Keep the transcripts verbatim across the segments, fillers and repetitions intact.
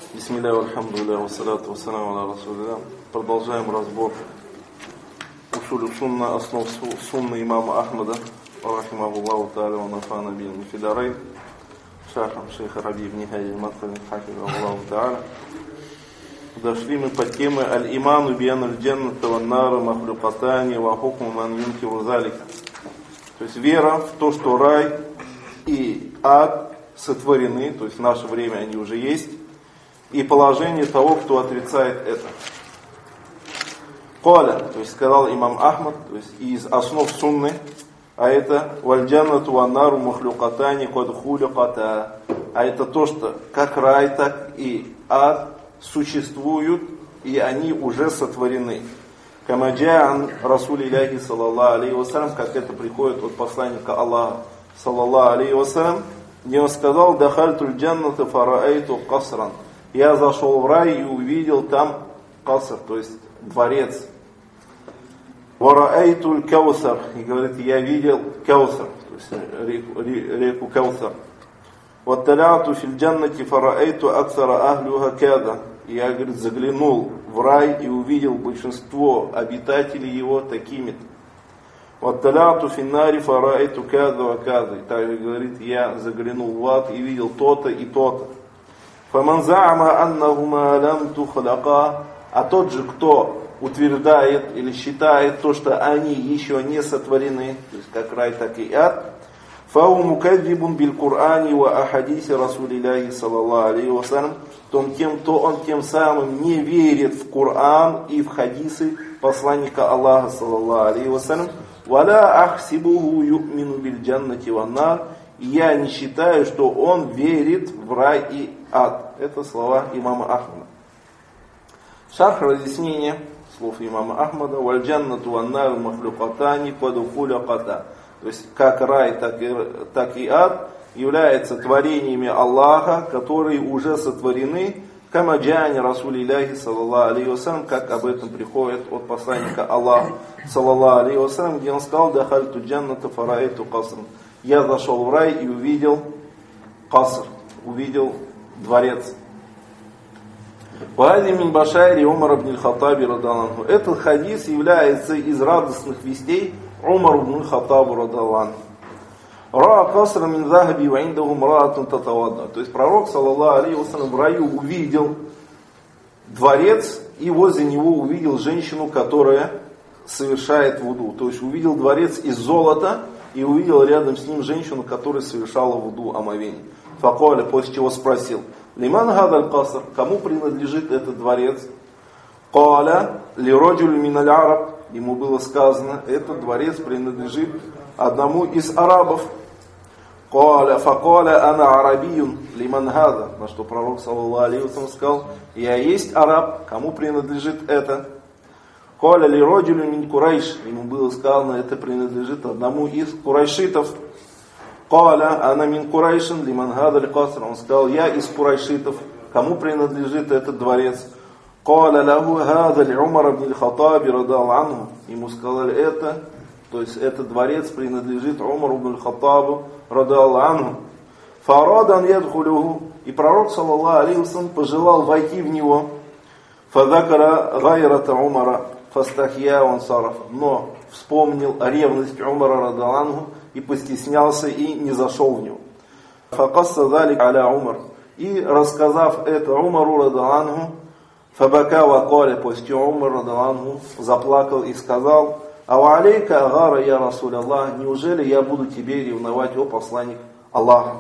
Бисмилля, альхамдулилля, вассаляту вассаляму аля расулилля. Продолжаем разбор усулю сунна, основ сунны имама Ахмада, рахимахуллаху тааля, ва нафана бихи фи дарайн, шахам шейха Раби ибн Хади аль-Мадхали, хафизахуллаху тааля. Дошли мы под темой аль-иману биан аль-джанната ван нара махлюкатани ва хукму ман юнкиру залика. То есть вера в то, что рай и ад сотворены, то есть в наше время они уже есть, и положение того, кто отрицает это. Коля, то есть сказал имам Ахмад, то есть из основ сунны, а это вальджанату ванару махлюкатани код хулюката, а это то, что как рай, так и ад существуют, и они уже сотворены. Камаджаан Расулилляхи саллаллаху алейхи вассалям, как это приходит от посланника Аллаха саллаллаху алейхи вассалям, где он сказал: дахальтуль джанната фараайту касран. Я зашел в рай и увидел там каср, то есть дворец. Вараайтуль каусар, и говорит, я видел каусар, то есть реку, реку Каусар. Ватталяту филь джаннати фараайту аксара ахлюха када. Я, говорит, заглянул в рай и увидел большинство обитателей его такими-то. Ватталяту финнари фараайту када ва када. И также говорит, я заглянул в ад и видел то-то и то-то. Фаман за'ама аннахума лам тухлака. А тот же, кто утверждает или считает то, что они еще не сотворены, то есть как рай, так и ад, фау мукаддибун биль Кур'ани ва ахадиси Расулилляхи саллаллаху алейхи вассалям, то он тем, то он тем самым не верит в Коран и в хадисы посланника Аллаха саллаллаху алейхи вассалям. Валя ахсибуху ю'мину биль джаннати ван нар. Я не считаю, что он верит в рай и ад. Это слова имама Ахмада. Шарх разъяснения слов имама Ахмада. Валь джаннату ван нар махлюкатани падухуляката. То есть как рай, так и, так и ад являются творениями Аллаха, которые уже сотворены, камаджани Расулилляхи саллаллаху алейхи вассалям, как об этом приходит от посланника Аллаха саллаллаху алейхи вассалям, где он сказал: дахальту джанната фараайту касран. Я зашел в рай и увидел каср, увидел дворец. Вади мин башайри Умар ибн аль-Хаттаби радаллаху. Этот хадис является из радостных вестей Умар ибн аль-Хаттаба радаллаху. Ра касра мин захаби ва индаху мраатун татавадда. То есть пророк саллаллаху алейхи вассалям в раю увидел дворец и возле него увидел женщину, которая совершает вуду. То есть увидел дворец из золота и увидел рядом с ним женщину, которая совершала вуду, омовение. Факаля, после чего спросил: лиман гадаль каср, кому принадлежит этот дворец? Каля ли роджуль мин аль-араб. Ему было сказано, этот дворец принадлежит одному из арабов. Каля факаля ана арабиюн лиман гада. На что пророк саллаллаху алейхи вассалям сказал: я есть араб, кому принадлежит это? Каля ли роджуль мин курайш. Ему было сказано, это принадлежит одному из курайшитов. Каля ана мин курайшин лиман гадаль каср. Он сказал, я из курайшитов, кому принадлежит этот дворец? Каля лаху гадаль Умар ибн аль-Хаттаби радаллаху анху. Ему сказали это, то есть этот дворец принадлежит Умару ибн аль-Хаттабу радаллаху анху. Фарадан ядхулюху. И пророк саллаллаху алейхи вассалям пожелал войти в него. Фадакара гайрата Умара фастахья ван сараф. Но вспомнил ревность Умара радаллаху анху и постеснялся и не зашел в него. Факасса залик аля Умар. И рассказав это Умару радаллаху анху, фабака ва каля, после Умар радаллаху анху заплакал и сказал: ава алейка агара я Расуль Аллах, неужели я буду тебе ревновать, о посланник Аллаха?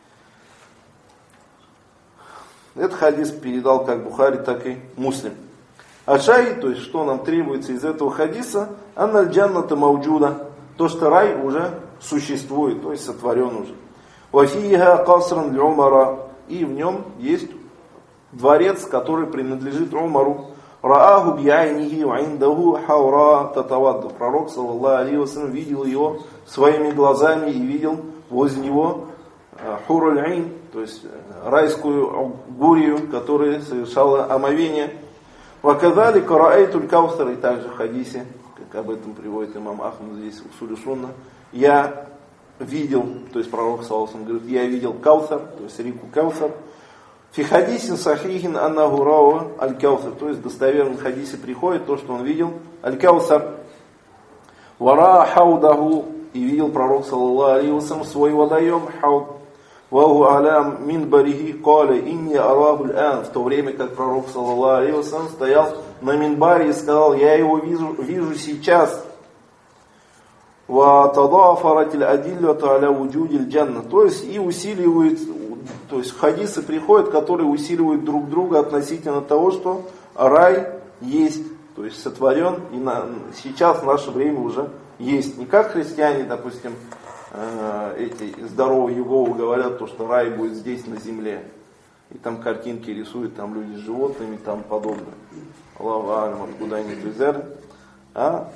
Этот хадис передал как Бухари, так и Муслим. А шахид, то есть что нам требуется из этого хадиса, анналь джанната мауджуда, то, что рай уже существует, то есть сотворен уже. Вафиха касран для Умара, и в нем есть дворец, который принадлежит Умару. Рааху бьяйнихи ва индаху хаура татавадду. Пророк саллаллаху алейхи вассалям видел его своими глазами и видел возле него хуруль айн, то есть райскую гурию, которая совершала омовение. Ваказали караайтуль каусар, и также в хадисе, как об этом приводит имам Ахмад здесь в Усуль сунна, я видел, то есть пророк саллаллаху алейхи вассалям говорит, я видел Каусар, то есть реку Каусар, Фи хадисин сахихин аннаху рау аль-каусар. То есть в достоверном хадисе приходит то, что он видел аль-каусар. Вара хаудаху. И видел пророк, саллаллаху алейхи ва саллям, свой водоем, хауд. Ваху алям минбарихи каля инни араху аль-ан. В то время как пророк, саллаллаху алейхи ва саллям, стоял на минбаре и сказал: я его вижу, вижу сейчас. Ва тадафаратиль адиллату аля вуджудиль джанна. То есть и усиливает, то есть хадисы приходят, которые усиливают друг друга относительно того, что рай есть, то есть сотворен, и на, сейчас в наше время уже есть. Не как христиане, допустим, э, эти здоровые Иеговы говорят, то, что рай будет здесь, на земле. И там картинки рисуют, там люди с животными и тому подобное. Аллаху алям, откуда они взяли. А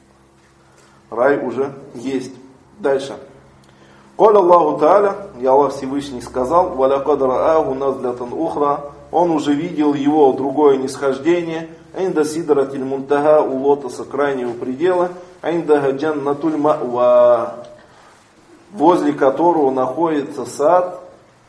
рай уже есть. Дальше. Каля Аллаху Тааля, и Аллах Всевышний сказал: «Валякад рааху назлятан ухра». Он уже видел его другое нисхождение. «Инда сидратиль мунтага», у лотоса крайнего предела. «Инда джаннатуль ма'ва», возле которого находится сад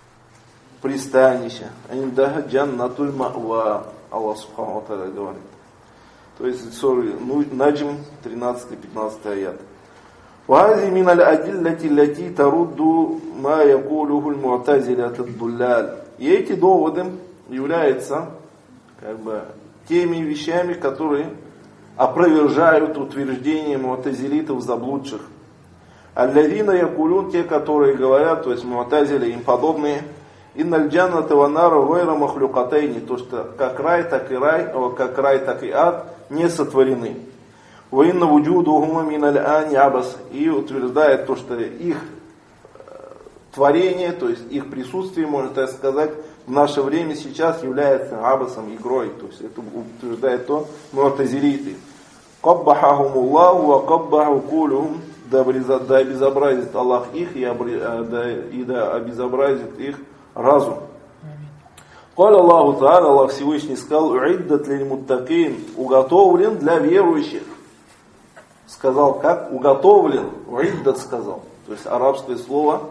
пристанища. «Инда джаннатуль ма'ва». Аллах Субхану ва Тааля говорит. То есть сура Наджм, тринадцатый-пятнадцатый аят. وهذه من الأدلة التي ترد ما يقوله المعتزلة الضلال. И эти доводы являются как бы теми вещами, которые опровержают утверждение му'тазилитов заблудших. Аллазина якулун, те, которые говорят, то есть му'тазили и им подобные, инналь джанната ва нара гайра махлюкатайни, то что как рай, так и рай, как рай, так и ад не сотворены. Ваинна вуджудухума миналь ани абас, и утверждает то, что их творение, то есть их присутствие, можно так сказать, в наше время сейчас является абасом, игрой. То есть это утверждает то му'тазилиты. Каббахахумуллаху ва каббаху кулюхум, да обезобразит Аллах их и да обезобразит их разум. Каля Аллаху Тааля, Аллах Всевышний сказал: «Уиддат лиль муттакин», уготовлен для верующих. Сказал, как уготовлен, уиддат сказал. То есть арабское слово,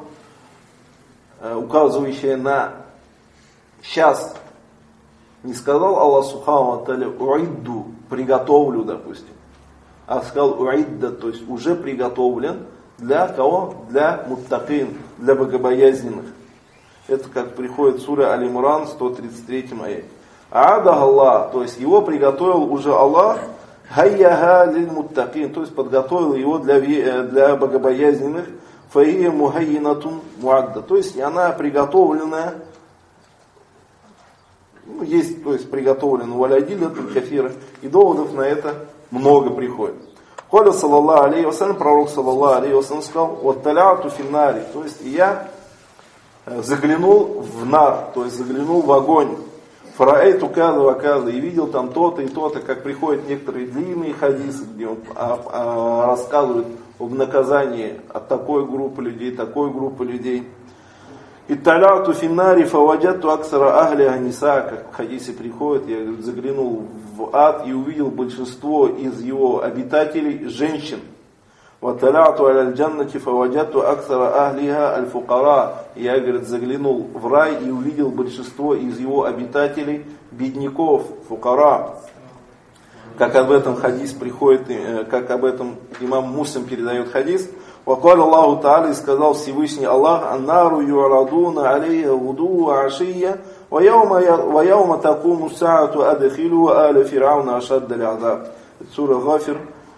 указывающее на сейчас. Не сказал Аллах Субхану ва Тааля уидду, приготовлю, допустим. А сказал уиддат, то есть уже приготовлен для кого? Для муттакин, для богобоязненных. Это как приходит сура Аль-Имран, сто тридцать третий аят. Аада Аллах, то есть его приготовил уже Аллах, хайяха лиль муттакин, то есть подготовил его для, для богобоязненных, фаия мухайинатун муадда, то есть она приготовленная, ну, есть, то есть приготовлена валядиля, кафира, и доводов на это много приходит. Коля саллаллаху алейхи ва саллям, пророк саллаллаху алейхи ва саллям сказал: вот таляту финнари, то есть я заглянул в нар, то есть заглянул в огонь. Фараэйту каза ва каза, и видел там то-то и то-то, как приходят некоторые длинные хадисы, где он а, а, рассказывает об наказании от такой группы людей, такой группы людей. И таляту финнари фаваджатту аксара ахли аниса, как в хадисе приходит, я говорит, заглянул в ад и увидел большинство из его обитателей женщин. وَتَلَعْتُ عَلَى الْجَنَّةِ فَوَجَدْتُ أَكْثَرَ أَهْلِهَا الْفُقَرَاءَ. Я, говорит, заглянул в рай и увидел большинство из его обитателей бедняков, фукара. Как об этом хадис приходит, как об этом имам Муслим передает хадис. وَقَالَ Аллаху Тааля, и сказал Всевышний Аллах: «Аннару ю'радуна алейха гуду ва ашия, ва яума такуму саату адхилу аля фирауна ашадда аль-азаб». Сура Гафир,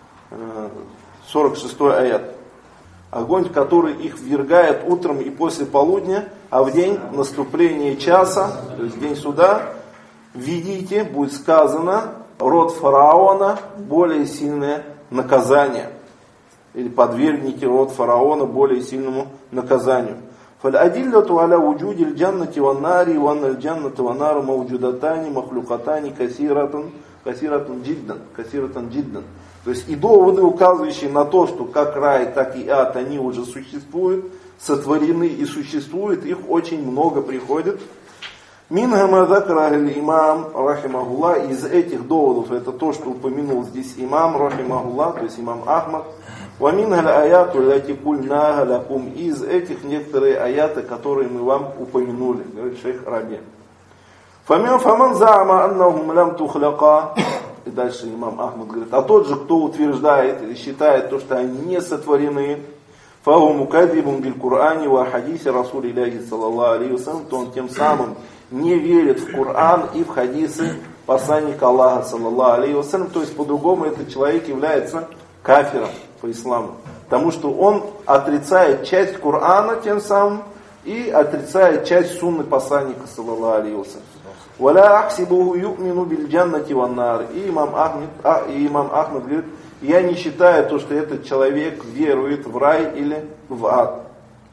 сорок шестой аят. Огонь, который их ввергает утром и после полудня, а в день наступления часа, то есть день суда, введите, будет сказано, род фараона более сильное наказание. Или подвергните род фараона более сильному наказанию. فالأدلة على وجود الجنة والنار وأن الجنة والنار موجودتان مخلوقتان كثيرة كثيرة جدا كثيرة جدا. То есть и доводы, указывающие на то, что как рай, так и ад, они уже существуют, сотворены и существуют, их очень много приходит. Минха ма закара аль-имам рахимахуллах, из этих доводов это то, что упомянул здесь имам рахимахуллах, то есть имам Ахмад. Ва минха аль-аяту лати кульнаха лакум, из этих некоторые аяты, которые мы вам упомянули, говорит шейх Раби. Фамин фаман заама аннахум лям тухляка. И дальше имам Ахмад говорит, а тот же, кто утверждает или считает то, что они не сотворены, фаху мукаддибун биль Кур'ани ва хадисе Расулилляхи саллаллаху алейхи вассалям, то он тем самым не верит в Коран и в хадисы посланника Аллаха саллаллаху алейхи вассалям. То есть по-другому этот человек является кафиром по исламу. Потому что он отрицает часть Корана тем самым и отрицает часть сунны посланника саллаллаху алейхи вассалям. «Валя ахсибуху ю'мину биль джаннати ван нар». И имам Ахмад, а, и имам Ахмад говорит, я не считаю то, что этот человек верует в рай или в ад.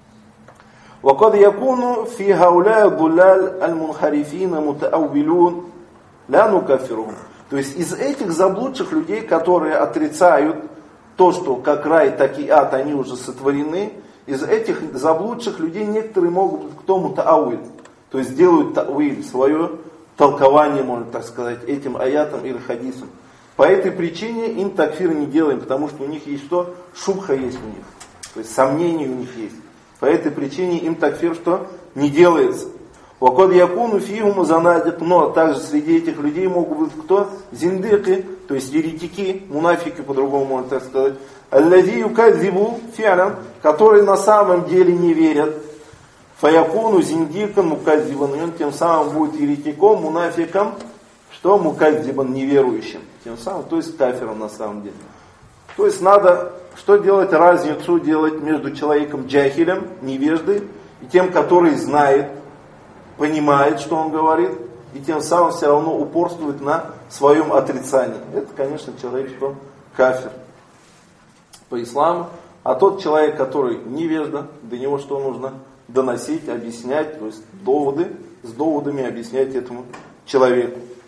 وقد يكون في هؤلاء الضلال المنحرفين متأولون لا نكفرهم. То есть из этих заблудших людей, которые отрицают то, что как рай, так и ад, они уже сотворены, из этих заблудших людей некоторые могут быть кто мутауиль, то есть делают тауиль, свое толкование, можно так сказать, этим аятам или хадисам. По этой причине им такфир не делаем, потому что у них есть что? Шубха есть у них, то есть сомнения у них есть. По этой причине им такфир что? Не делается. Вакод якуну фихум занадик, но также среди этих людей могут быть кто? Зиндыки, то есть еретики, мунафики, по-другому можно так сказать. Аллади юкадзибу фи'алан, которые на самом деле не верят. Фаякуну зиндикан мукадзибан, и он тем самым будет еретиком, мунафиком, что мукадзибан, неверующим. Тем самым, то есть кафиром на самом деле. То есть надо, что делать, разницу делать между человеком джахилем, невеждой, и тем, который знает, понимает, что он говорит, и тем самым все равно упорствует на своем отрицании. Это, конечно, человек, что кафир по исламу. А тот человек, который невежда, до него что нужно? Доносить, объяснять, то есть доводы, с доводами объяснять этому человеку.